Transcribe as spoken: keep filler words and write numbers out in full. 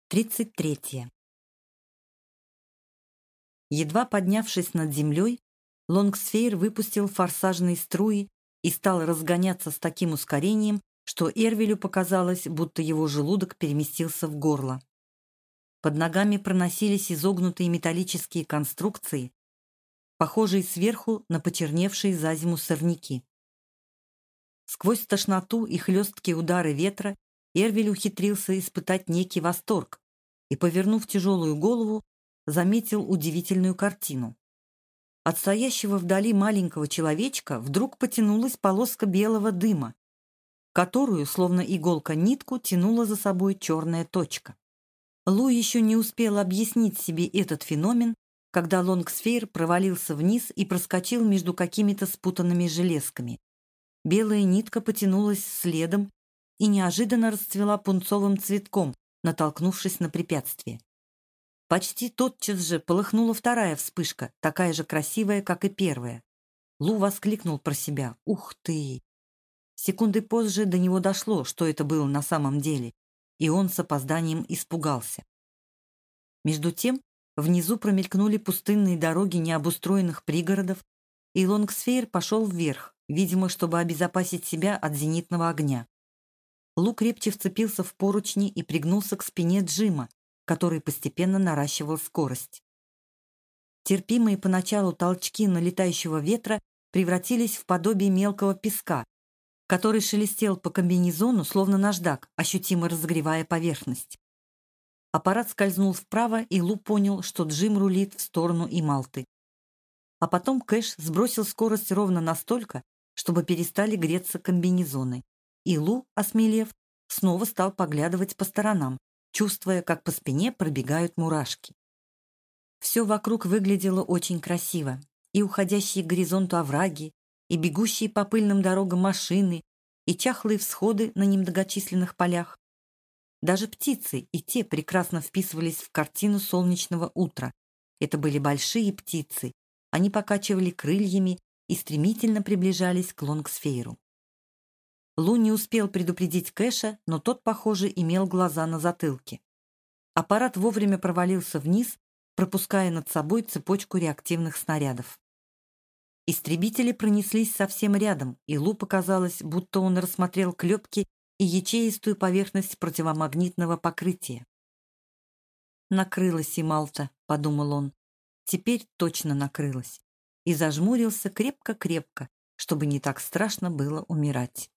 Тридцать третье. Едва поднявшись над землей, Лонгсфейр выпустил форсажные струи и стал разгоняться с таким ускорением, что Эрвелю показалось, будто его желудок переместился в горло. Под ногами проносились изогнутые металлические конструкции, похожие сверху на почерневшие за зиму сорняки. Сквозь тошноту и хлесткие удары ветра Эрвель ухитрился испытать некий восторг и, повернув тяжелую голову, заметил удивительную картину. От стоящего вдали маленького человечка вдруг потянулась полоска белого дыма, которую, словно иголка-нитку, тянула за собой черная точка. Лу еще не успел объяснить себе этот феномен, когда Лонгсфейр провалился вниз и проскочил между какими-то спутанными железками. Белая нитка потянулась следом и неожиданно расцвела пунцовым цветком, натолкнувшись на препятствие. Почти тотчас же полыхнула вторая вспышка, такая же красивая, как и первая. Лу воскликнул про себя: «Ух ты!». Секунды позже до него дошло, что это было на самом деле, и он с опозданием испугался. Между тем внизу промелькнули пустынные дороги необустроенных пригородов, и Лонгсфейр пошел вверх, видимо, чтобы обезопасить себя от зенитного огня. Лу крепче вцепился в поручни и пригнулся к спине Джима, который постепенно наращивал скорость. Терпимые поначалу толчки налетающего ветра превратились в подобие мелкого песка, который шелестел по комбинезону, словно наждак, ощутимо разогревая поверхность. Аппарат скользнул вправо, и Лу понял, что Джим рулит в сторону Ималты. А потом Кэш сбросил скорость ровно настолько, чтобы перестали греться комбинезоны, и Лу, осмелев, снова стал поглядывать по сторонам, чувствуя, как по спине пробегают мурашки. Все вокруг выглядело очень красиво, и уходящие к горизонту овраги, и бегущие по пыльным дорогам машины, и чахлые всходы на немногочисленных полях. Даже птицы и те прекрасно вписывались в картину солнечного утра. Это были большие птицы, они покачивали крыльями и стремительно приближались к Лонгсфейру. Лу не успел предупредить Кэша, но тот, похоже, имел глаза на затылке. Аппарат вовремя провалился вниз, пропуская над собой цепочку реактивных снарядов. Истребители пронеслись совсем рядом, и Лу показалось, будто он рассмотрел клепки и ячеистую поверхность противомагнитного покрытия. «Накрылась Ималта», — подумал он. «Теперь точно накрылась». И зажмурился крепко-крепко, чтобы не так страшно было умирать.